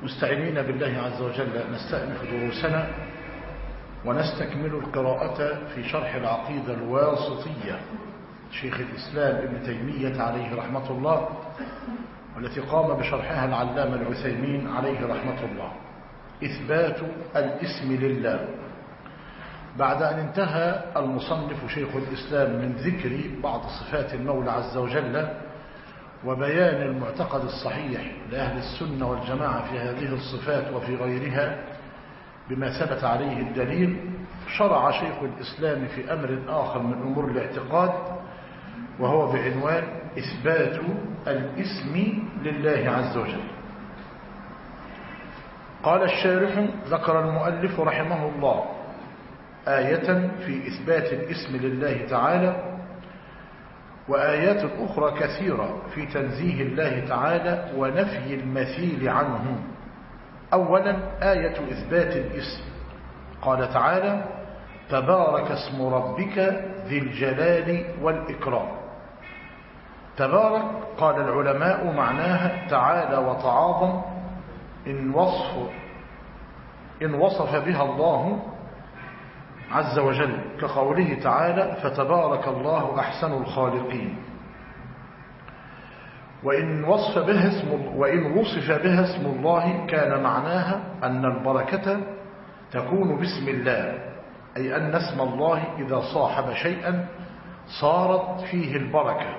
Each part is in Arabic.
مستعينين بالله عز وجل نستأنف دروسنا ونستكمل القراءة في شرح العقيدة الواسطية شيخ الإسلام ابن تيمية عليه رحمة الله، والتي قام بشرحها العلامة العثيمين عليه رحمة الله. إثبات الاسم لله. بعد أن انتهى المصنف شيخ الإسلام من ذكر بعض صفات المولى عز وجل وبيان المعتقد الصحيح لأهل السنة والجماعة في هذه الصفات وفي غيرها بما ثبت عليه الدليل، شرع شيخ الإسلام في أمر آخر من أمور الاعتقاد، وهو بعنوان إثبات الاسم لله عز وجل. قال الشارح: ذكر المؤلف رحمه الله آية في إثبات الاسم لله تعالى، وآيات أخرى كثيرة في تنزيه الله تعالى ونفي المثيل عنه. أولا آية إثبات الاسم، قال تعالى: تبارك اسم ربك ذي الجلال والإكرام. تبارك قال العلماء معناها تعالى وتعاظم، إن وصف بها الله عز وجل، كقوله تعالى: فتبارك الله أحسن الخالقين. وإن وصف بها اسم الله كان معناها أن البركة تكون باسم الله، أي أن اسم الله إذا صاحب شيئا صارت فيه البركة.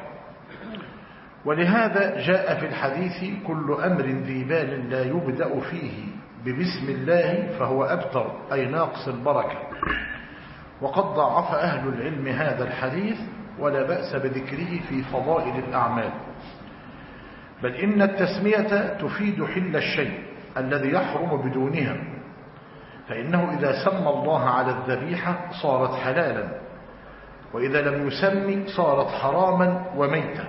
ولهذا جاء في الحديث: كل أمر ذي بال لا يبدأ فيه ببسم الله فهو أبتر، أي ناقص البركة. وقد ضعف أهل العلم هذا الحديث، ولا بأس بذكره في فضائل الأعمال، بل إن التسمية تفيد حل الشيء الذي يحرم بدونها، فإنه إذا سمى الله على الذبيحة صارت حلالا، وإذا لم يسمي صارت حراما وميتا.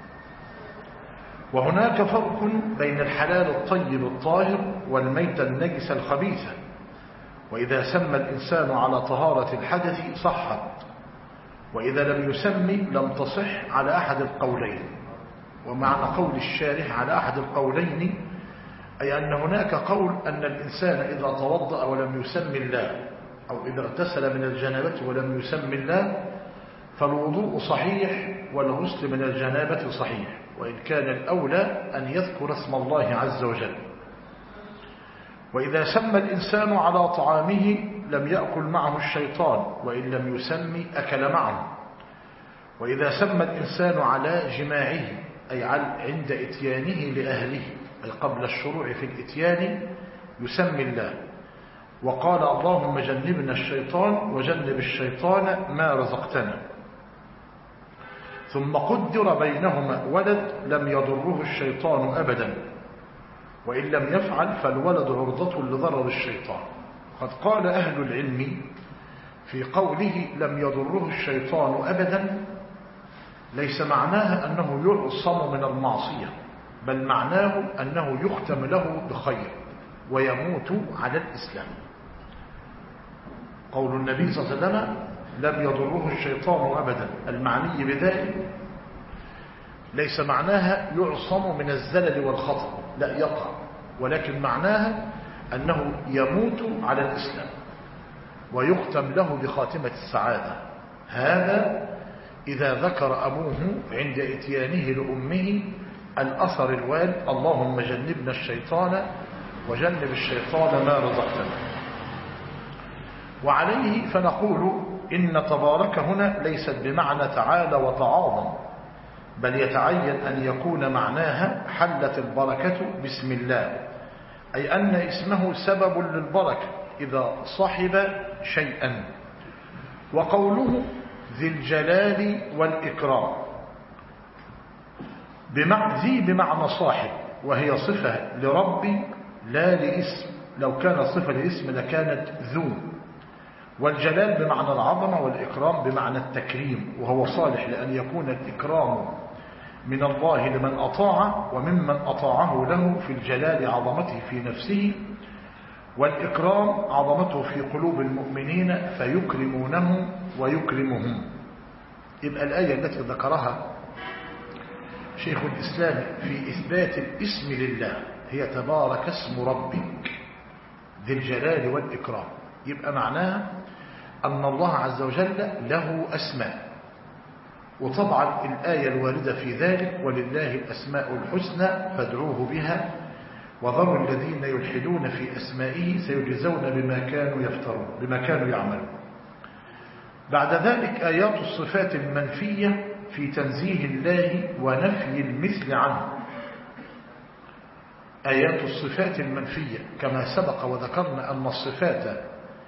وهناك فرق بين الحلال الطيب الطاهر والميتة النجسة الخبيثة، وإذا سمى الإنسان على طهارة الحدث صحت، وإذا لم يسمي لم تصح على أحد القولين. ومعنى قول الشارح على أحد القولين أي أن هناك قول أن الإنسان إذا توضأ ولم يسمي الله، أو إذا اغتسل من الجنابة ولم يسمي الله، فالوضوء صحيح والغسل من الجنابة صحيح، وإن كان الأولى أن يذكر اسم الله عز وجل. وإذا سمى الإنسان على طعامه لم يأكل معه الشيطان، وإن لم يسمي أكل معه. وإذا سمى الإنسان على جماعه، أي عند إتيانه لأهله، أي قبل الشروع في الإتيان يسمي الله، وقال: اللهم جنبنا الشيطان وجنب الشيطان ما رزقتنا. ثم قدر بينهما ولد لم يضره الشيطان أبدا، وإن لم يفعل فالولد عرضة لضرر الشيطان. قد قال أهل العلم في قوله لم يضره الشيطان أبدا ليس معناها أنه يعصم من المعصية، بل معناه أنه يختم له بخير ويموت على الإسلام. قول النبي صلى الله عليه وسلم لم يضره الشيطان أبدا، المعني بذلك ليس معناها يعصم من الزلل والخطأ، لا يقع، ولكن معناها أنه يموت على الإسلام ويختم له بخاتمة السعادة. هذا إذا ذكر أبوه عند إتيانه لأمه الأثر الوارد: اللهم جنبنا الشيطان وجنب الشيطان ما رزقتنا. وعليه فنقول إن تبارك هنا ليست بمعنى تعالى وتعاظم، بل يتعين أن يكون معناها حلت البركة بسم الله، أي أن اسمه سبب للبركة إذا صحب شيئا. وقوله ذي الجلال والإكرام، ذي بمعنى صاحب، وهي صفة لربي لا لاسم، لو كان صفة لاسم لكانت ذو. والجلال بمعنى العظمة، والإكرام بمعنى التكريم، وهو صالح لأن يكون الإكرام من الله لمن أطاع، وممن أطاعه له في الجلال عظمته في نفسه، والإكرام عظمته في قلوب المؤمنين فيكرمونه ويكرمهم. يبقى الآية التي ذكرها شيخ الإسلام في إثبات الاسم لله هي تبارك اسم ربك ذي الجلال والإكرام. يبقى معناها أن الله عز وجل له أسماء، وطبعا الآية الواردة في ذلك ولله الأسماء الحسنى فادعوه بها وذروا الذين يلحدون في أسمائه سيجزون بما كانوا يعملون. بعد ذلك آيات الصفات المنفية في تنزيه الله ونفي المثل عنه. آيات الصفات المنفية كما سبق وذكرنا أن الصفات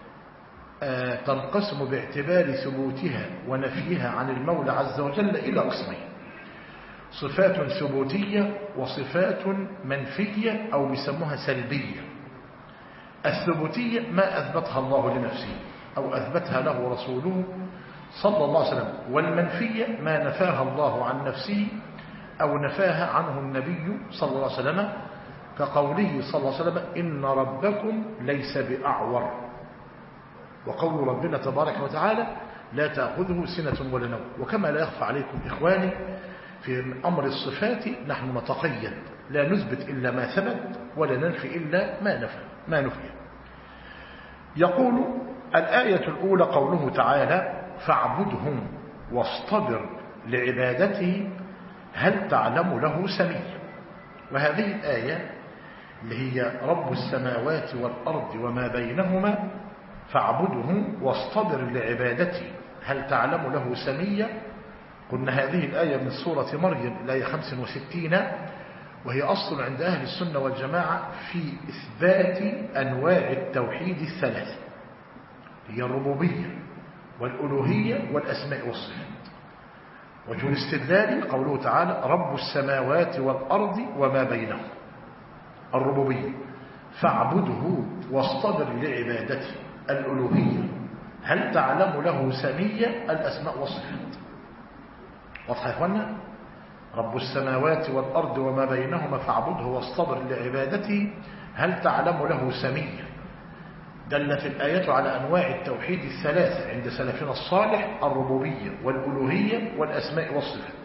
تنقسم باعتبار ثبوتها ونفيها عن المولى عز وجل إلى قسمين: صفات ثبوتية وصفات منفية أو بيسموها سلبية. الثبوتية ما أثبتها الله لنفسه أو أثبتها له رسوله صلى الله عليه وسلم، والمنفية ما نفاها الله عن نفسه أو نفاها عنه النبي صلى الله عليه وسلم، كقوله صلى الله عليه وسلم: إن ربكم ليس بأعور، وقول ربنا تبارك وتعالى: لا تأخذه سنة ولا نوم. وكما لا يخفى عليكم إخواني في أمر الصفات نحن نتقيد، لا نثبت إلا ما ثبت ولا ننفي إلا ما نفي. يقول الآية الأولى قوله تعالى: فاعبدهم واصطبر لعبادته هل تعلم له سميا. وهذه الآية اللي هي رب السماوات والأرض وما بينهما فاعبدهم واصطبر لعبادته هل تعلم له سميا. قلنا هذه الآية من سورة مريم الآية 65، وهي أصل عند أهل السنة والجماعة في إثبات أنواع التوحيد الثلاثة، هي الربوبية والألوهية والأسماء والصفات. وجه الاستدلال قوله تعالى: رب السماوات والأرض وما بينهما، الربوبية، فاعبده واصطبر لعبادته الألوهية، هل تعلم له سميا الأسماء والصفات. واضح يا إخوانا؟ رب السماوات والأرض وما بينهما فاعبده واصطبر لعبادته هل تعلم له سميا. دلت الآية على أنواع التوحيد الثلاثة عند سلفنا الصالح: الربوبية والألوهية والأسماء والصفات.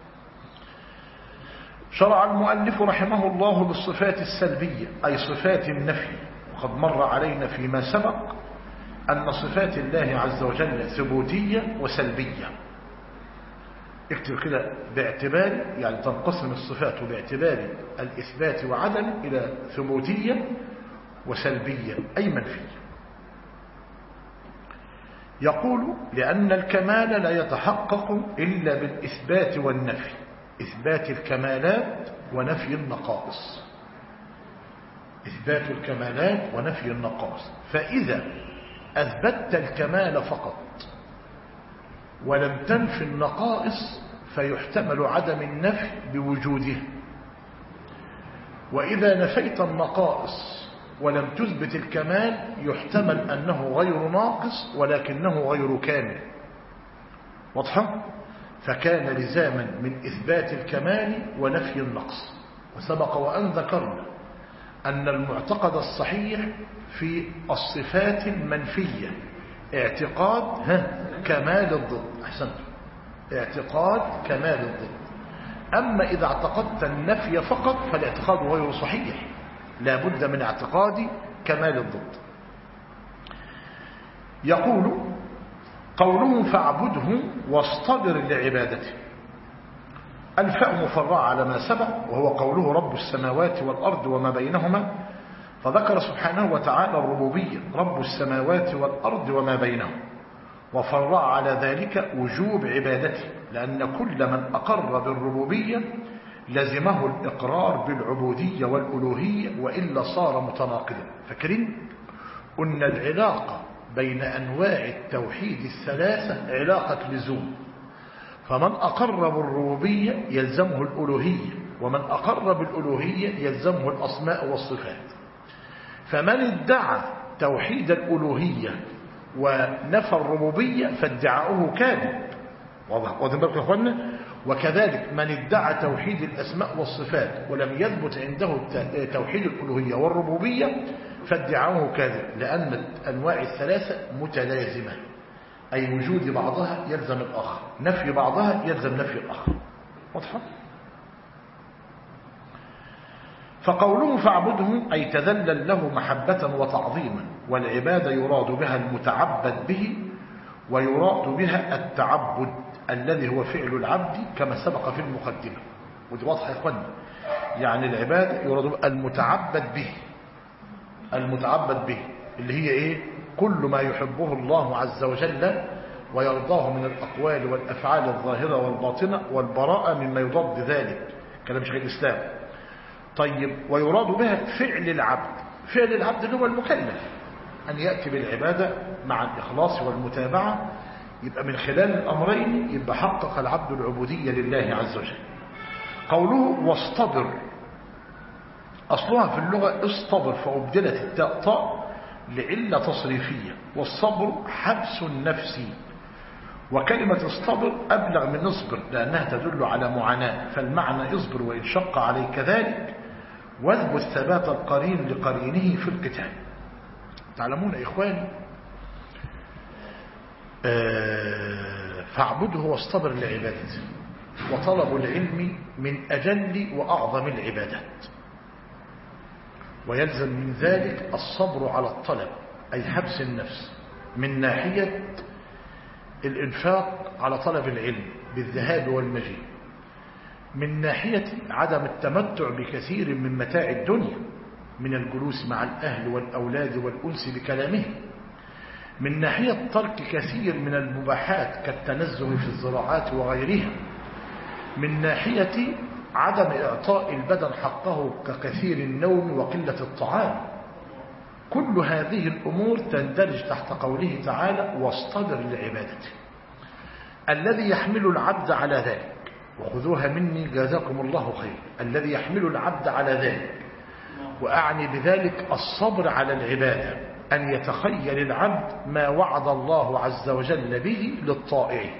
شرع المؤلف رحمه الله بالصفات السلبية أي صفات النفي. وقد مر علينا فيما سبق أن صفات الله عز وجل ثبوتية وسلبية. اكتب كده باعتبار، يعني تنقسم الصفات باعتبار الإثبات وعدم إلى ثبوتية وسلبية أي منفية. يقول: لأن الكمال لا يتحقق إلا بالإثبات والنفي، إثبات الكمالات ونفي النقائص، إثبات الكمالات ونفي النقائص. فإذا أثبتت الكمال فقط ولم تنفي النقائص فيحتمل عدم النفي بوجوده، وإذا نفيت النقائص ولم تثبت الكمال يحتمل أنه غير ناقص ولكنه غير كامل. واضحة؟ فكان لزاما من إثبات الكمال ونفي النقص. وسبق وأن ذكرنا أن المعتقد الصحيح في الصفات المنفية اعتقاد كمال الضد. أحسنت، اعتقاد كمال الضد. أما إذا اعتقدت النفي فقط فالاعتقاد غير صحيح، لا بد من اعتقاد كمال الضد. يقول: قوله فاعبده واصطبر لعبادته، الفاء مفرعة على ما سبق وهو قوله رب السماوات والأرض وما بينهما، فذكر سبحانه وتعالى الربوبية رب السماوات والأرض وما بينهما، وفرع على ذلك وجوب عبادته، لأن كل من أقر بالربوبية لزمه الإقرار بالعبودية والألوهية وإلا صار متناقضا. فاكرين؟ قلنا العلاقة بين أنواع التوحيد الثلاثة علاقة لزوم، فمن أقر بالربوبية يلزمه الألوهية، ومن أقر بالألوهية يلزمه الأسماء والصفات. فمن ادعى توحيد الألوهية ونفى الربوبية فادعاؤه كاذب. واضح بالكم يا اخوانا؟ وكذلك من ادعى توحيد الأسماء والصفات ولم يثبت عنده توحيد الألوهية والربوبية فادعاؤه كاذب، لأن الأنواع الثلاثة متلازمة، أي وجود بعضها يلزم الآخر، نفي بعضها يلزم نفي الآخر. واضحة؟ فقوله فاعبده أي تذلل له محبة وتعظيما، والعبادة يراد بها المتعبد به، ويراد بها التعبد الذي هو فعل العبد كما سبق في المقدمة. ودي واضحة يا إخواني، يعني العبادة يراد بها المتعبد به، المتعبد به اللي هي إيه؟ كل ما يحبه الله عز وجل ويرضاه من الأقوال والأفعال الظاهرة والباطنة، والبراءة مما يضاد ذلك، كلام شيخ الإسلام. طيب، ويراد بها فعل العبد. فعل العبد هو المكلف أن يأتي بالعبادة مع الإخلاص والمتابعة، يبقى من خلال الأمرين يبقى حقق العبد العبودية لله عز وجل. قوله واصطبر، أصلها في اللغة اصطبر، فأبدلت التاء طاء لعلة تصريفية، والصبر حبس النفس. وكلمة اصطبر أبلغ من اصبر لأنها تدل على معاناة، فالمعنى اصبر وإن شق عليك ذلك، واثبت ثبات القرين لقرينه في القتال. تعلمون يا إخواني، فاعبده واصطبر لعبادته، وطلب العلم من أجل وأعظم العبادات، ويلزم من ذلك الصبر على الطلب أي حبس النفس، من ناحية الإنفاق على طلب العلم بالذهاب والمجيء، من ناحية عدم التمتع بكثير من متاع الدنيا من الجلوس مع الأهل والأولاد والأنس بكلامه، من ناحية ترك كثير من المباحات كالتنزه في الزراعات وغيرها، من ناحية عدم إعطاء البدن حقه ككثير النوم وقلة الطعام. كل هذه الأمور تندرج تحت قوله تعالى واصطبر لعبادته، الذي يحمل العبد على ذلك، وخذوها مني جزاكم الله خير، الذي يحمل العبد على ذلك، وأعني بذلك الصبر على العبادة، أن يتخيل العبد ما وعد الله عز وجل به للطائعين.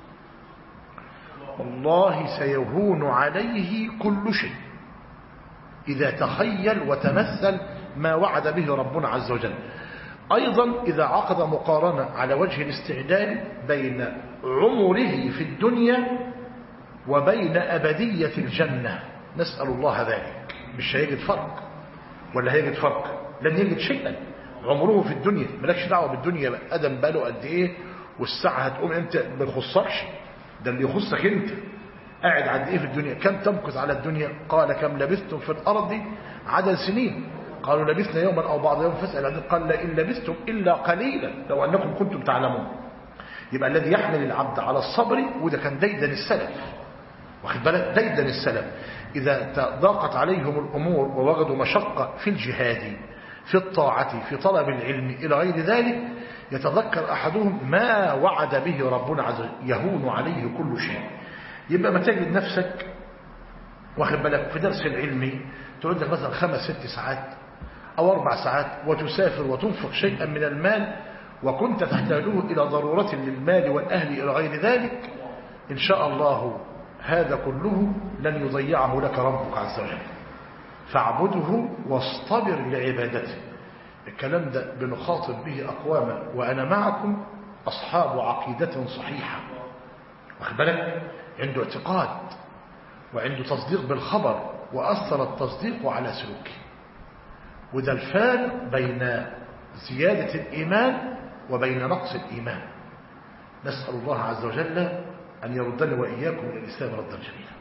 والله سيهون عليه كل شيء إذا تخيل وتمثل ما وعد به ربنا عز وجل. أيضا إذا عقد مقارنة على وجه الاستعداد بين عمره في الدنيا وبين أبدية الجنة، نسأل الله ذلك، مش هيجد فرق ولا هيجد فرق؟ لن يجد شيئا. عمره في الدنيا، مالكش دعوة بالدنيا أدم باله قد إيه والساعة هتقوم أنت، ما يخصكش، ده اللي يخصك أنت. قاعد عد إيه في الدنيا؟ كم تمكث على الدنيا؟ قال كم لبثتم في الأرض عدد سنين؟ قالوا لبثنا يوما أو بعض يوم فاسأل عن، قال إن لبثتم إلا قليلا لو أنكم كنتم تعلمون. يبقى الذي يحمل العبد على الصبر، وده كان ديدن السلف، واخد بالك، ديدن السلف، إذا ضاقت عليهم الأمور ووجدوا مشقة في الجهاد، في الطاعة، في طلب العلم إلى غير ذلك، يتذكر أحدهم ما وعد به ربنا عز وجل، يهون عليه كل شيء. يبقى ما تجد نفسك واخد بالك في درس العلمي تقعد لك مثلا 5-6 ساعات أو 4 ساعات، وتسافر وتنفق شيئا من المال وكنت تحتاجه إلى ضرورة للمال والأهل إلى غير ذلك، إن شاء الله هذا كله لن يضيعه لك ربك عز وجل. فاعبده واصطبر لعبادته. الكلام ده بنخاطب به أقواما وأنا معكم أصحاب عقيدة صحيحة، واخد بالك، عنده اعتقاد وعنده تصديق بالخبر، وأثر التصديق على سلوكه. وده الفارق بين زيادة الإيمان وبين نقص الإيمان. نسأل الله عز وجل أن يردنا وإياكم إلى الإسلام ردا جميلا.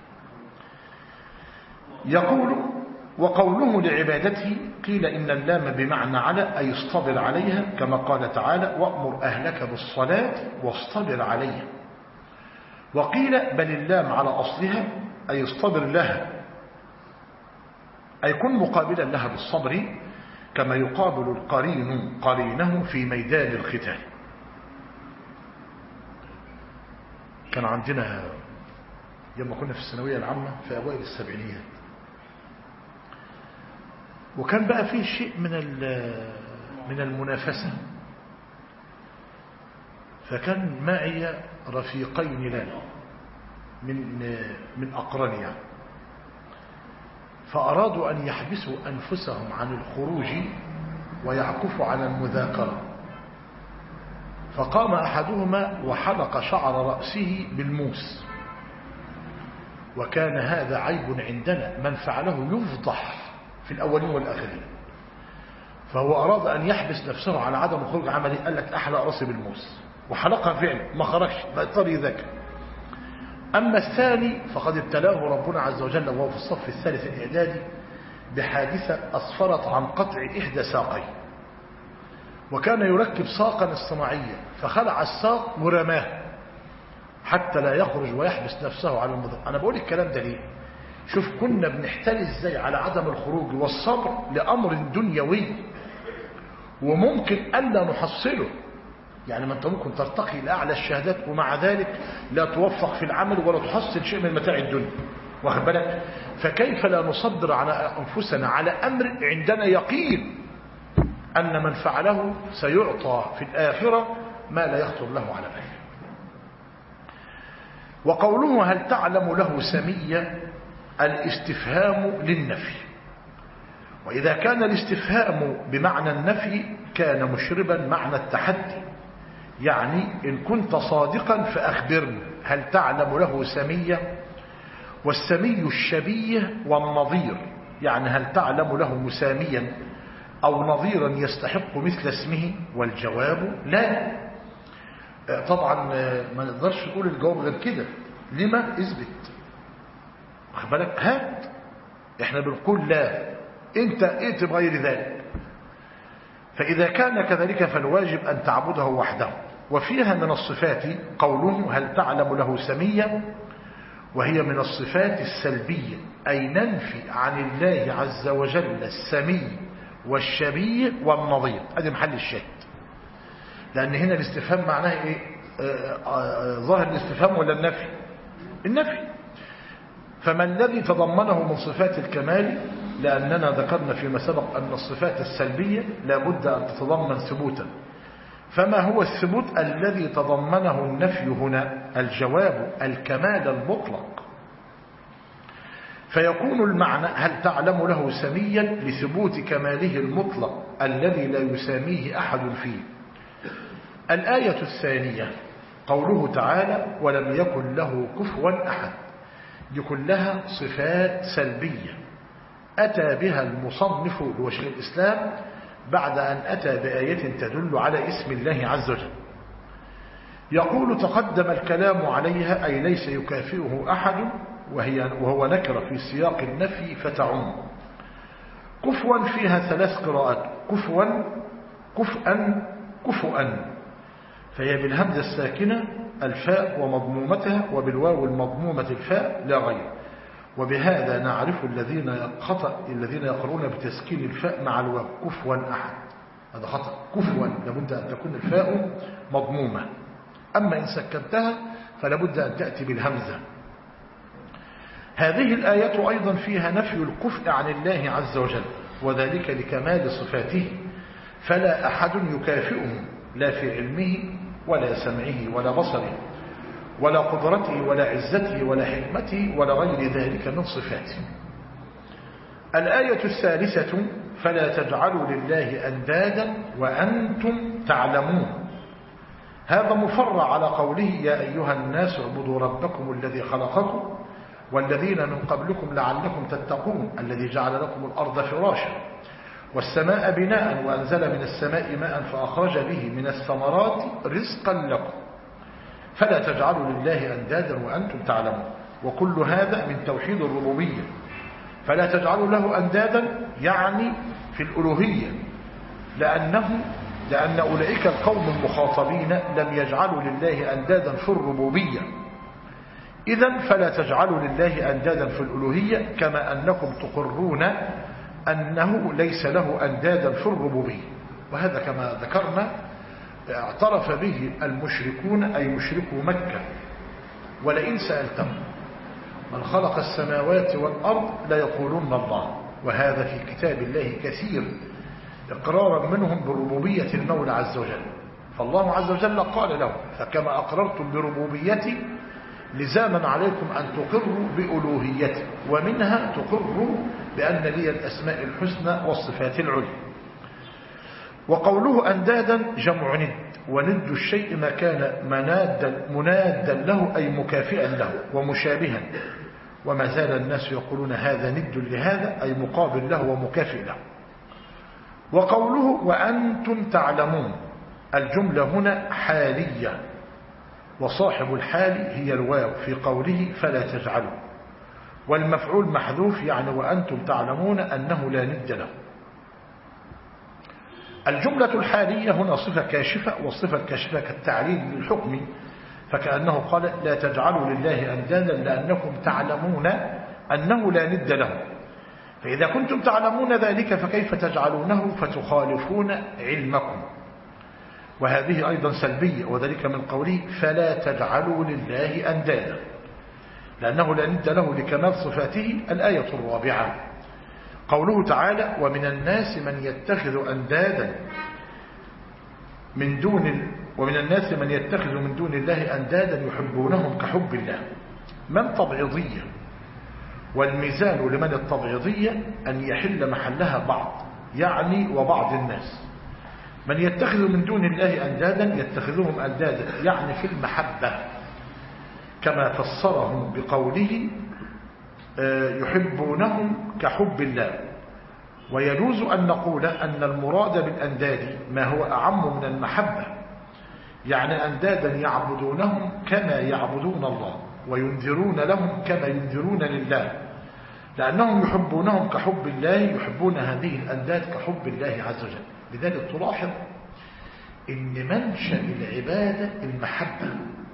يقول وقوله لعبادته قيل إن اللام بمعنى على، أي اصطبر عليها، كما قال تعالى وأمر أهلك بالصلاة واصطبر عليها. وقيل بل اللام على أصلها أي اصطبر لها، أي كن مقابلا لها بالصبر، كما يقابل القرين قرينه في ميدان القتال. كان عندنا لما كنا في الثانوية العامة في أوائل السبعينيات، وكان بقى فيه شيء من المنافسة، فكان معي رفيقين لنا من أقراني، فأرادوا أن يحبسوا أنفسهم عن الخروج ويعكفوا على المذاكرة، فقام أحدهما وحلق شعر رأسه بالموس، وكان هذا عيب عندنا، من فعله يفضح في الأولين والآخرين. فهو أراد أن يحبس نفسه على عدم خروج عملي، قال لك أحلق رأسي بالموس، وحلقها فعلا ما خرجش، بقى طري ذاك. أما الثاني فقد ابتلاه ربنا عز وجل وهو في الصف الثالث الإعدادي بحادثة أسفرت عن قطع إحدى ساقيه، وكان يركب ساقا اصطناعيا فخلع الساق ورماه حتى لا يخرج ويحبس نفسه على المضر. أنا بقول الكلام ده ليه؟ شوف كنا بنحتل ازاي على عدم الخروج والصبر لأمر دنيوي وممكن ألا نحصله. يعني ما أنت ممكن ترتقي لأعلى الشهادات ومع ذلك لا توفق في العمل ولا تحصل شيء من متاع الدنيا، واخد بالك؟ فكيف لا نصبر على أنفسنا على أمر عندنا يقين أن من فعله سيعطى في الآخرة ما لا يخطر له على باله. وقوله هل تعلم له سميا الاستفهام للنفي، وإذا كان الاستفهام بمعنى النفي كان مشربا معنى التحدي، يعني إن كنت صادقا فأخبرني هل تعلم له سميا. والسمي الشبيه والنظير، يعني هل تعلم له مساميا أو نظيرا يستحق مثل اسمه؟ والجواب لا. طبعا ما نقدرش نقول الجواب غير كده. لما؟ اثبت، واخد بالك؟ هات. احنا بنقول لا، انت ائت بغير ذلك. فإذا كان كذلك فالواجب أن تعبده وحده. وفيها من الصفات قوله هل تعلم له سميا، وهي من الصفات السلبية، أي ننفي عن الله عز وجل السمي والشبيه والنظير. هذا محل الشاهد، لأن هنا الاستفهام معناه إيه؟ ظاهر الاستفهام ولا النفي؟ النفي. فما الذي تضمنه من صفات الكمال؟ لأننا ذكرنا فيما سبق أن الصفات السلبية لابد أن تتضمن ثبوتا. فما هو الثبوت الذي تضمنه النفي هنا؟ الجواب الكمال المطلق. فيكون المعنى هل تعلم له سميا لثبوت كماله المطلق الذي لا يساميه أحد فيه. الآية الثانية قوله تعالى ولم يكن له كفوا أحد، دي كلها صفات سلبية أتى بها المصنف لوجه الإسلام بعد أن أتى بآية تدل على اسم الله عز وجل. يقول تقدم الكلام عليها أي ليس يكافئه أحد، وهو نكرة في سياق النفي فتعم. كفوا فيها ثلاث قراءات، كفوا كفءا كفؤا، فهي بالهمزة الساكنة الفاء ومضمومتها وبالواو المضمومة الفاء لا غير. وبهذا نعرف الذين يقرؤون بتسكين الفاء مع الواو كفوا أحد، هذا خطأ. كفوا لابد أن تكون الفاء مضمومة، أما إن سكنتها فلابد أن تأتي بالهمزة. هذه الآية أيضا فيها نفي الكفء عن الله عز وجل، وذلك لكمال صفاته، فلا أحد يكافئه لا في علمه ولا سمعه ولا بصره ولا قدرته ولا عزته ولا حكمته ولا غير ذلك من صفاته. الآية الثالثة فلا تجعلوا لله أندادا وأنتم تعلمون، هذا مفرع على قوله يا أيها الناس اعبدوا ربكم الذي خلقكم والذين من قبلكم لعلكم تتقون الذي جعل لكم الأرض فراشا والسماء بناء وأنزل من السماء ماء فأخرج به من الثمرات رزقا لكم فلا تجعلوا لله أندادا وأنتم تعلمون. وكل هذا من توحيد الربوبية. فلا تجعلوا له أندادا يعني في الألوهية، لأن أولئك القوم المخاطبين لم يجعلوا لله أندادا في الربوبية. إذن فلا تجعلوا لله أندادا في الألوهية، كما أنكم تقرون أنه ليس له أندادا في الربوبية. وهذا كما ذكرنا اعترف به المشركون أي مشركو مكة. ولئن سألتهم من خلق السماوات والأرض ليقولون الله، وهذا في كتاب الله كثير إقرارا منهم بربوبية المولى عز وجل. فالله عز وجل قال له فكما أقررتم بربوبيتي لزاما عليكم أن تقروا بألوهيتي، ومنها تقروا بأن لي الأسماء الحسنى والصفات العليا. وقوله أندادا جمع ند، وند الشيء ما كان منادا له أي مكافئا له ومشابها، وما زال الناس يقولون هذا ند لهذا، أي مقابل له ومكافئ له. وقوله وأنتم تعلمون، الجملة هنا حالية، وصاحب الحال هي الواو في قوله فلا تجعلوا، والمفعول محذوف، يعني وأنتم تعلمون أنه لا ند له. الجملة الحالية هنا صفة كاشفة، والصفة الكاشفة كالتعليل للحكم، فكأنه قال لا تجعلوا لله أندادا لأنكم تعلمون أنه لا ند له. فإذا كنتم تعلمون ذلك فكيف تجعلونه فتخالفون علمكم؟ وهذه أيضا سلبية، وذلك من قوله فلا تجعلوا لله أندادا، لأنه لا ند له لكمال صفاته. الآية الرابعة قوله تعالى ومن الناس من يتخذ أندادا من دون الله أندادا يحبونهم كحب الله. من تبعيضية، والميزان لمن التبعيضية أن يحل محلها بعض، يعني وبعض الناس. من يتخذ من دون الله أندادا يتخذهم أندادا يعني في المحبة، كما فسرهم بقوله يحبونهم كحب الله. ويجوز أن نقول أن المراد بالأنداد ما هو أعم من المحبة، يعني أندادا يعبدونهم كما يعبدون الله، وينذرون لهم كما ينذرون لله، لأنهم يحبونهم كحب الله، يحبون هذه الأنداد كحب الله عز وجل. لذلك تلاحظ إن منشأ العبادة المحبة،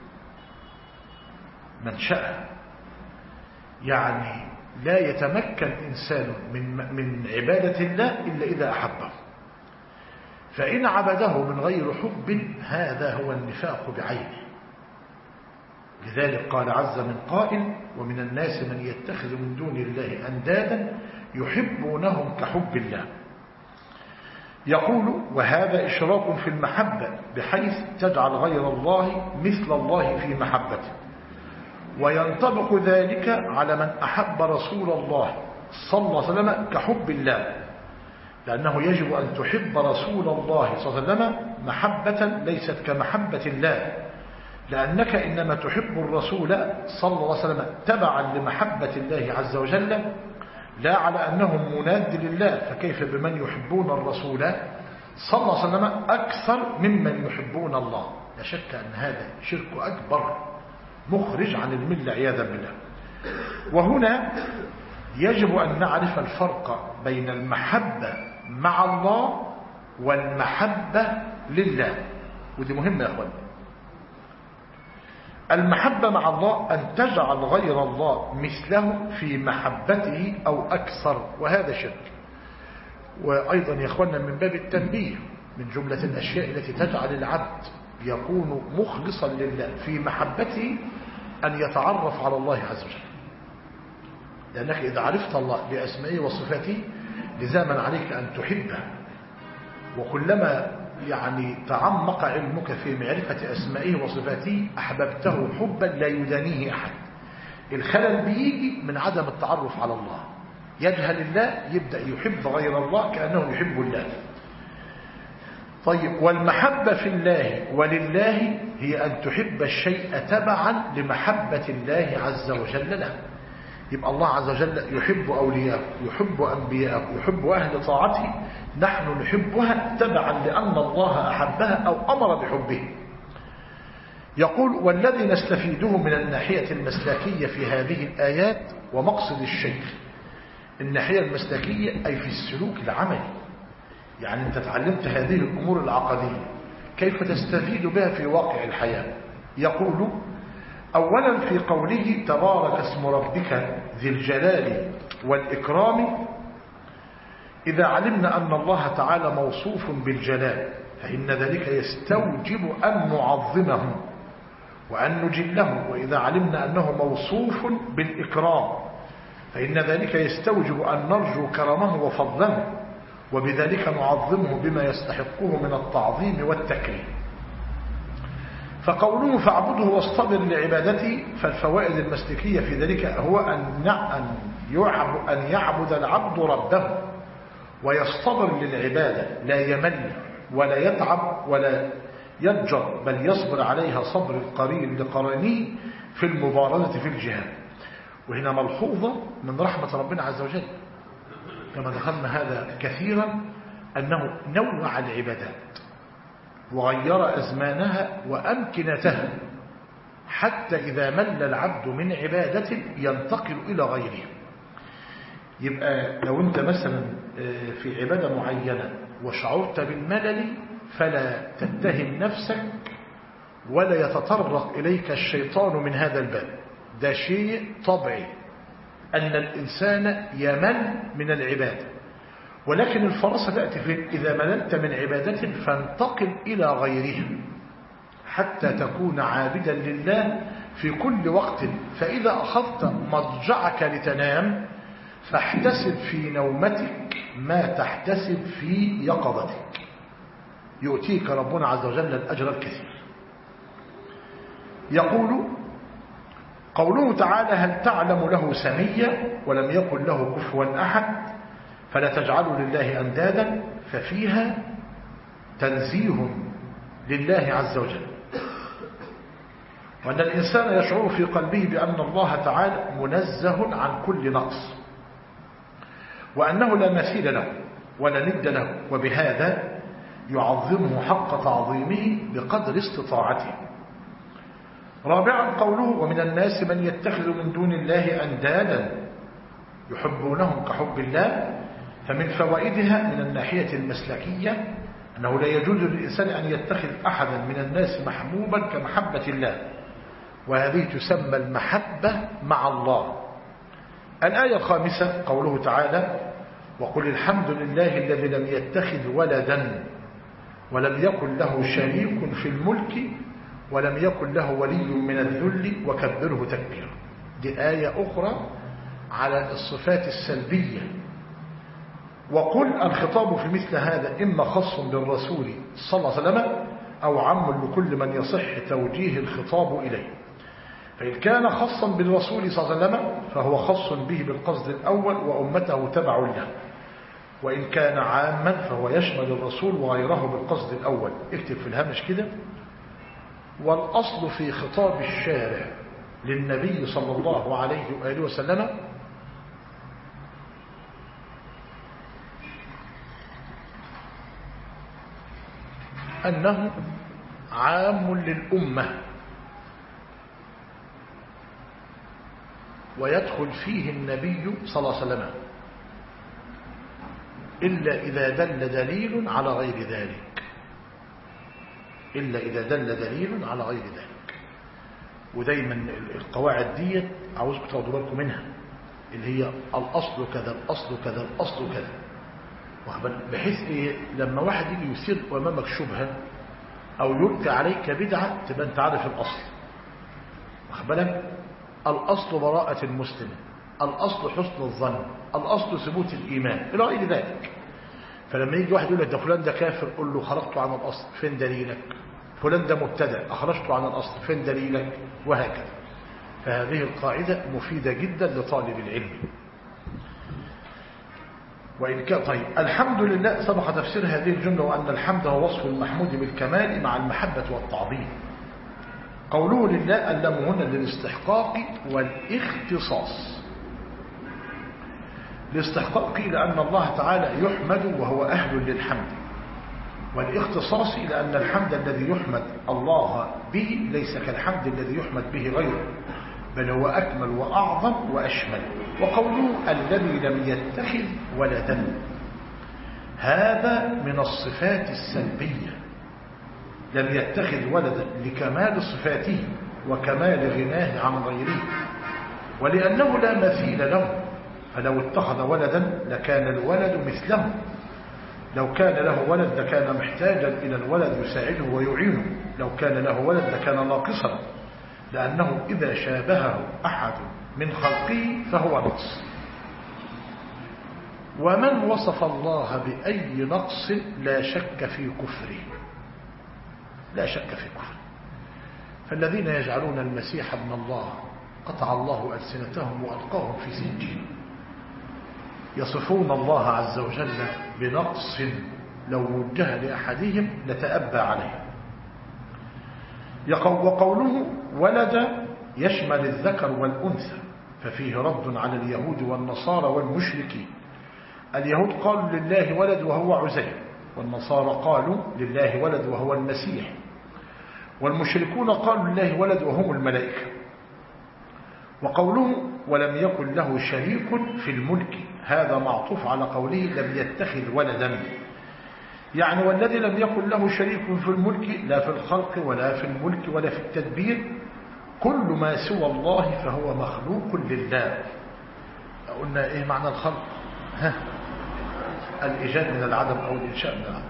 منشأ، يعني لا يتمكن إنسان من عبادة الله إلا إذا أحبه، فإن عبده من غير حب هذا هو النفاق بعينه. لذلك قال عز من قائل ومن الناس من يتخذ من دون الله أندادا يحبونهم كحب الله. يقول وهذا إشراك في المحبة، بحيث تجعل غير الله مثل الله في محبته. وينطبق ذلك على من أحب رسول الله صلى الله عليه وسلم كحب الله، لأنه يجب أن تحب رسول الله صلى الله عليه وسلم محبة ليست كمحبة الله، لأنك إنما تحب الرسول صلى الله عليه وسلم تبعا لمحبة الله عز وجل، لا على أنه مناد لله. فكيف بمن يحبون الرسول صلى الله عليه وسلم أكثر ممن يحبون الله؟ لا شك أن هذا شرك أكبر مخرج عن الملة عياذا بالله. وهنا يجب أن نعرف الفرق بين المحبة مع الله والمحبة لله، ودي مهمة يا أخوان. المحبة مع الله أن تجعل غير الله مثله في محبته أو أكثر، وهذا شرك. وأيضا يا أخوانا من باب التنبيه، من جملة الأشياء التي تجعل العبد يكون مخلصا لله في محبته أن يتعرف على الله عز وجل، لأنك إذا عرفت الله بأسمائه وصفاته لزاما عليك أن تحبه، وكلما يعني تعمق علمك في معرفة أسمائه وصفاته أحببته حبا لا يدانيه أحد. الخلل بيجي من عدم التعرف على الله، يجهل الله يبدأ يحب غير الله كأنه يحب الله. طيب، والمحبة في الله ولله هي أن تحب الشيء تبعا لمحبة الله عز وجل له. يبقى الله عز وجل يحب أولياءه، يحب أنبياءه، يحب أهل طاعته، نحن نحبها تبعا لأن الله أحبها أو أمر بحبه. يقول والذي نستفيده من الناحية المسلكية في هذه الآيات ومقصد الشيخ الناحية المسلكية أي في السلوك العملي، يعني أنت تعلمت هذه الأمور العقدية كيف تستفيد بها في واقع الحياة. يقول أولا في قوله تبارك اسم ربك ذي الجلال والإكرام، إذا علمنا أن الله تعالى موصوف بالجلال فإن ذلك يستوجب أن نعظمه وأن نجله، وإذا علمنا أنه موصوف بالإكرام فإن ذلك يستوجب أن نرجو كرمه وفضله، وبذلك نعظمه بما يستحقه من التعظيم والتكريم. فقوله فاعبده واصطبر لعبادته، فالفوائد المسلكية في ذلك هو أن يعبد العبد ربه ويصطبر للعبادة، لا يمل ولا يتعب ولا يضجر، بل يصبر عليها صبر القرين لقرنه في المبارزة في الجهاد. وهنا ملحوظة من رحمة ربنا عز وجل كما ذكرنا هذا كثيرا، أنه نوع العبادات وغير أزمانها وأمكنتها، حتى إذا مل العبد من عبادة ينتقل إلى غيرها. يبقى لو أنت مثلا في عبادة معينة وشعرت بالملل فلا تتهم نفسك ولا يتطرق إليك الشيطان من هذا الباب، ده شيء طبيعي أن الإنسان يمل من العبادة، ولكن الفرصة تأتي فين؟ إذا مللت من عبادة فانتقل إلى غيرها حتى تكون عابدا لله في كل وقت. فإذا أخذت مضجعك لتنام فاحتسب في نومتك ما تحتسب في يقظتك، يؤتيك ربنا عز وجل الأجر الكثير. يقول قوله تعالى: هل تعلم له سميا ولم يكن له كفوا أحد فلا تجعلوا لله أندادا، ففيها تنزيه لله عز وجل، وأن الإنسان يشعر في قلبه بأن الله تعالى منزه عن كل نقص، وأنه لا مثيل له ولا ند له، وبهذا يعظمه حق تعظيمه بقدر استطاعته. رابعا قوله: ومن الناس من يتخذ من دون الله أندادا يحبونهم كحب الله. فمن فوائدها من الناحية المسلكية أنه لا يجوز للإنسان أن يتخذ أحدا من الناس محبوبا كمحبة الله، وهذه تسمى المحبة مع الله. الآية الخامسة قوله تعالى: وقل الحمد لله الذي لم يتخذ ولدا ولم يكن له شريك في الملك ولم يكن له ولي من الذل وكبره تكبيرا. دي آية أخرى على الصفات السلبية. وقل الخطاب في مثل هذا إما خاص بالرسول صلى الله عليه وسلم أو عام لكل من يصح توجيه الخطاب إليه. فإن كان خاصا بالرسول صلى الله عليه وسلم فهو خاص به بالقصد الأول وأمته تبع له، وإن كان عاما فهو يشمل الرسول وغيره بالقصد الأول. اكتب في الهامش كده: والأصل في خطاب الشارع للنبي صلى الله عليه وآله وسلم أنه عام للأمة ويدخل فيه النبي صلى الله عليه وسلم إلا إذا دل دليل على غير ذلك، إلا إذا دل دليل على غير ذلك. ودايما القواعد دي عاوزكم تاخدوا بالكم منها، اللي هي الأصل كذا الأصل كذا الأصل كذا، بحيث إيه لما واحد يجي يثير أمامك شبهة أو يلقي عليك بدعة تبقى أنت عارف الأصل. واخد بالك؟ الأصل براءة المسلم، الأصل حسن الظن، الأصل ثبوت الإيمان إلى غير ذلك. فلما يجي واحد يقول لك ده فلان ده كافر، قل له خرجت عن الأصل، فين دليلك؟ فلان ده مبتدع، أخرجت عن الأصل، فين دليلك؟ وهكذا. فهذه القاعدة مفيدة جدا لطالب العلم. وإن كان طيب الحمد لله سبق تفسير هذه الجملة، وأن الحمد هو وصف المحمود بالكمال مع المحبة والتعظيم. قوله لله اللام هنا للاستحقاق والاختصاص. الاستحقاق لأن الله تعالى يحمد وهو أهل للحمد، والاختصاص لأن الحمد الذي يحمد الله به ليس كالحمد الذي يحمد به غيره، بل هو أكمل وأعظم وأشمل. وقوله الذي لم يتخذ ولدا، هذا من الصفات السلبية، لم يتخذ ولدا لكمال صفاته وكمال غناه عن غيره، ولأنه لا مثيل له، فلو اتخذ ولدا لكان الولد مثله، لو كان له ولد لكان محتاجا إلى الولد يساعده ويعينه، لو كان له ولد لكان ناقصا، لأنه إذا شابهه أحد من خلقه فهو نقص. ومن وصف الله بأي نقص لا شك في كفره، لا شك في كفره. فالذين يجعلون المسيح ابن الله قطع الله ألسنتهم وألقاهم في سجين، يصفون الله عز وجل بنقص لو وجه لأحدهم لتأبى عليه. وقوله ولد يشمل الذكر والأنثى، ففيه رد على اليهود والنصارى والمشركين. اليهود قالوا لله ولد وهو عزير، والنصارى قالوا لله ولد وهو المسيح، والمشركون قالوا لله ولد وهم الملائكة. وقوله ولم يكن له شريك في الملك هذا معطوف على قوله لم يتخذ ولدا، يعني والذي لم يكن له شريك في الملك لا في الخلق ولا في الملك ولا في التدبير، كل ما سوى الله فهو مخلوق لله. قلنا ايه معنى الخلق؟ الإيجاد من العدم أو الإنشاء من العدم.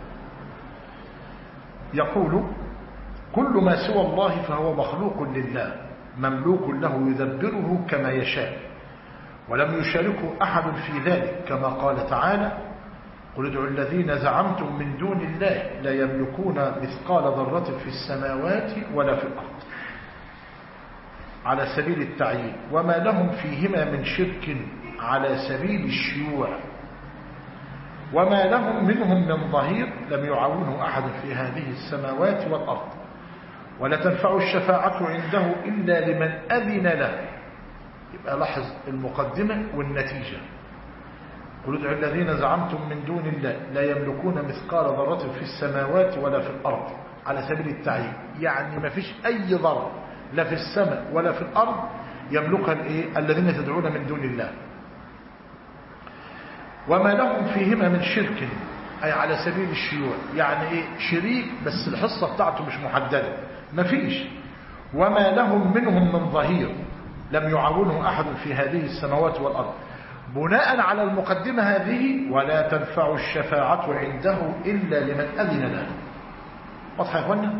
يقول كل ما سوى الله فهو مخلوق لله مملوك له يدبره كما يشاء، ولم يشاركه أحد في ذلك، كما قال تعالى قل ادعوا الذين زعمتم من دون الله لا يملكون مثقال ذرة في السماوات ولا في الأرض، على سبيل التعيين، وما لهم فيهما من شرك على سبيل الشيوع، وما لهم منهم من ظهير لم يعاونه أحد في هذه السماوات والأرض، ولا تنفع الشفاعة عنده إلا لمن أذن له. يبقى لاحظ المقدمة والنتيجة. قل ادعوا الذين زعمتم من دون الله لا يملكون مثقال ذرة في السماوات ولا في الأرض، على سبيل التعيين، يعني ما فيش أي ذرة لا في السماء ولا في الأرض يملكها الذين تدعون من دون الله. وما لهم فيهما من شرك، أي على سبيل الشيوع، يعني إيه شريك بس الحصة بتاعته مش محددة، ما فيش. وما لهم منهم من ظهير لم يعاونه أحد في هذه السماوات والأرض، بناء على المقدمة هذه ولا تنفع الشفاعة عنده إلا لمن أذن له. واضح يا أخوانا؟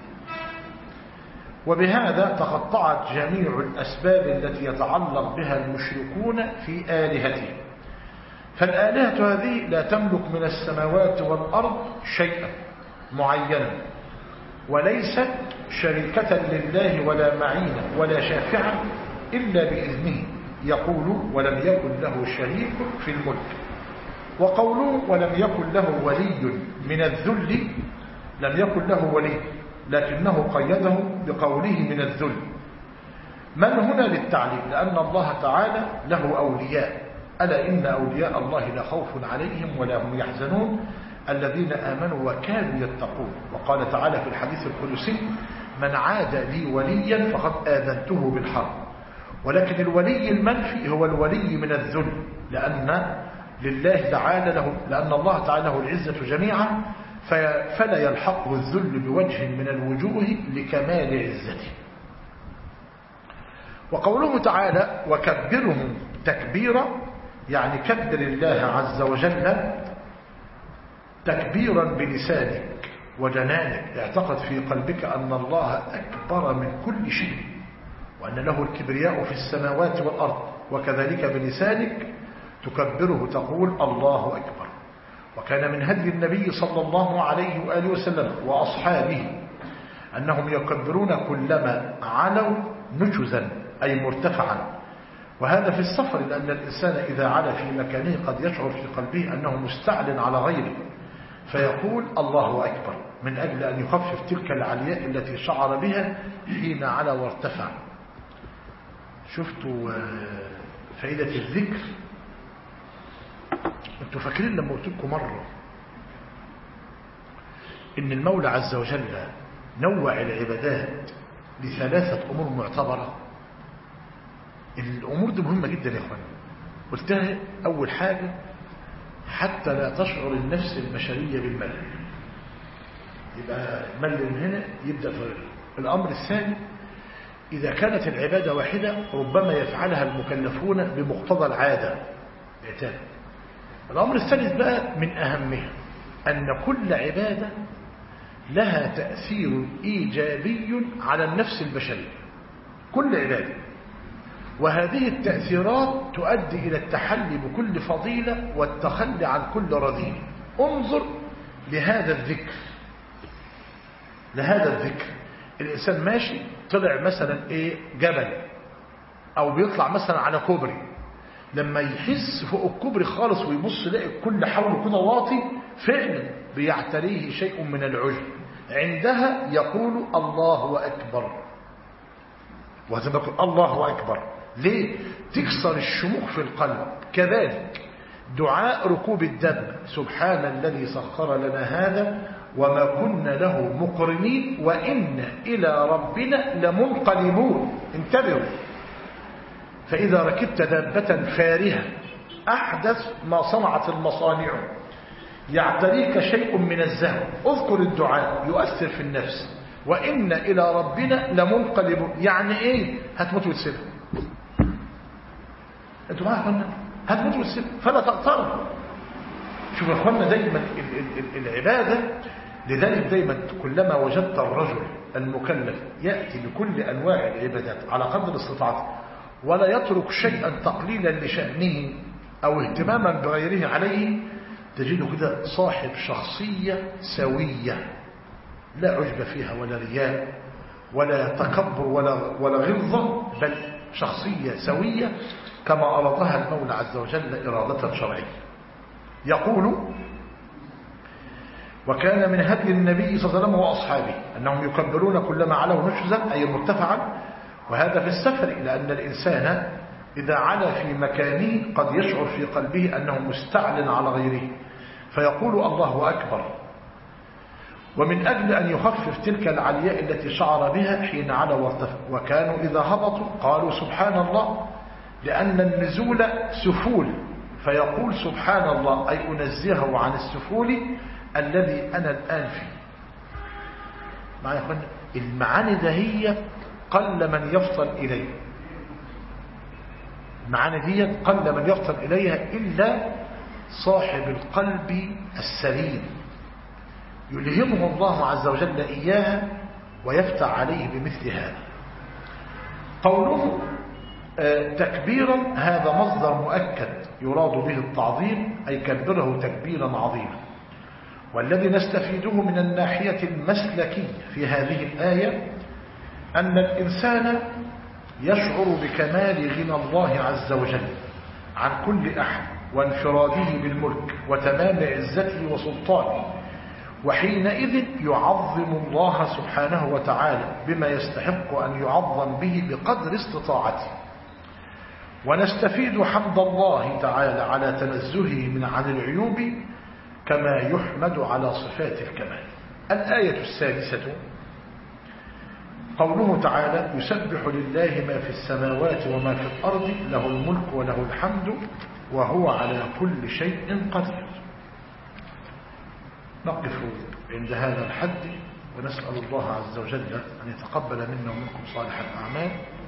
وبهذا تقطعت جميع الأسباب التي يتعلق بها المشركون في آلهتهم، فالآلهة هذه لا تملك من السماوات والأرض شيئا معينا، وليست شريكة لله ولا معينة ولا شافعة إلا بإذنه. يقول ولم يكن له شريك في الملك. وقوله ولم يكن له ولي من الذل، لم يكن له ولي لكنه قيده بقوله من الذل. من هنا للتعليم، لأن الله تعالى له أولياء، ألا إن أولياء الله لا خوف عليهم ولا هم يحزنون الذين آمنوا وكانوا يتقون. وقال تعالى في الحديث القدسي من عاد لي وليا فقد آذنته بالحرب. ولكن الولي المنفي هو الولي من الذل، لأن لله تعالى له، لأن الله تعالى له العزة جميعا، فلا يلحقه الذل بوجه من الوجوه لكمال عزته. وقوله تعالى وكبرهم تكبيرا، يعني كبر الله عز وجل تكبيرا بلسانك وجنانك، اعتقد في قلبك أن الله أكبر من كل شيء، وأن له الكبرياء في السماوات والأرض، وكذلك بلسانك تكبره تقول الله أكبر. وكان من هدي النبي صلى الله عليه وآله وسلم وأصحابه أنهم يكبرون كلما علوا نشزا أي مرتفعا، وهذا في السفر، لأن الإنسان إذا علا في مكانه قد يشعر في قلبه أنه مستعل على غيره، فيقول الله أكبر من أجل أن يخفف تلك العلياء التي شعر بها حين علا وارتفع. شفتوا فائدة الذكر؟ انتوا فاكرين لما قلت لكم مرة إن المولى عز وجل نوع العبادات لثلاثة أمور معتبرة؟ الأمور دي مهمة جدا يا إخواني. قلتها أول حاجة حتى لا تشعر النفس البشرية بالملل، يبقى ملل من هنا يبدأ في الأمر الثاني إذا كانت العبادة واحدة ربما يفعلها المكلفون بمقتضى العادة اعتاد. الأمر الثالث بقى من أهمها أن كل عبادة لها تأثير إيجابي على النفس البشرية، كل عبادة، وهذه التأثيرات تؤدي إلى التحلي بكل فضيلة والتخلي عن كل رذيل. انظر لهذا الذكر، الإنسان ماشي طلع مثلا جبل أو بيطلع مثلا على كوبري، لما يحس فوق الكوبري خالص ويبص يلاقي كل حوله كده واطي، فعلا بيعتريه شيء من العجب، عندها يقول الله أكبر، وهذا يقول الله أكبر ليه؟ تكسر الشموخ في القلب. كذلك دعاء ركوب الدب: سبحان الذي سخر لنا هذا وما كنا له مقرنين وإن إلى ربنا لمنقلبون. انتبهوا، فإذا ركبت دابة فارهة أحدث ما صنعت المصانع، يعتريك شيء من الزهو، اذكر الدعاء يؤثر في النفس. وإن إلى ربنا لمنقلبون، يعني إيه؟ هتموت وتسيبها. أنتوا معايا يا أخوانا؟ هتموت وتسيبها، فلا تغتر. شوف يا أخوانا، دايما العبادة، لذلك دايما كلما وجدت الرجل المكلف يأتي بكل أنواع العبادات على قدر استطاعته ولا يترك شيئا تقليلا لشأنه أو اهتماما بغيره عليه، تجده كده صاحب شخصية سوية، لا عجب فيها ولا رياء ولا تكبر ولا غلظة، بل شخصية سوية كما أرادها المولى عز وجل إرادة شرعية. يقول: وكان من هدي النبي صلى الله عليه وسلم وأصحابه أنهم يكبرون كلما علوا نشزا، أي مرتفعا، وهذا في السفر، لأن الإنسان إذا علا في مكانه قد يشعر في قلبه أنه مستعل على غيره فيقول الله أكبر. ومن أجل أن يخفف تلك العلياء التي شعر بها حين علا وارتفع. وكانوا إذا هبطوا قالوا سبحان الله، لأن النزول سفول، فيقول سبحان الله أي أنزهه عن السفول الذي أنا الآن فيه. معايا يا أخوانا؟ المعاني ده هي قل من يفطن إليه، المعاني دي قل من يفطن إليها إلا صاحب القلب السليم، يلهمه الله عز وجل إياها ويفتح عليه بمثل هذا. قوله تكبيرا هذا مصدر مؤكد يراد به التعظيم، أي كبره تكبيرا عظيما. والذي نستفيده من الناحية المسلكية في هذه الآية أن الإنسان يشعر بكمال غنى الله عز وجل عن كل أحد وانفراده بالملك وتمام عزته وسلطانه، وحينئذ يعظم الله سبحانه وتعالى بما يستحق أن يعظم به بقدر استطاعته. ونستفيد حمد الله تعالى على تنزهه عن العيوب كما يحمد على صفات الكمال. الآية السادسة قوله تعالى: يسبح لله ما في السماوات وما في الأرض له الملك وله الحمد وهو على كل شيء قدير. نقف عند هذا الحد ونسأل الله عز وجل أن يتقبل منا ومنكم صالح الأعمال.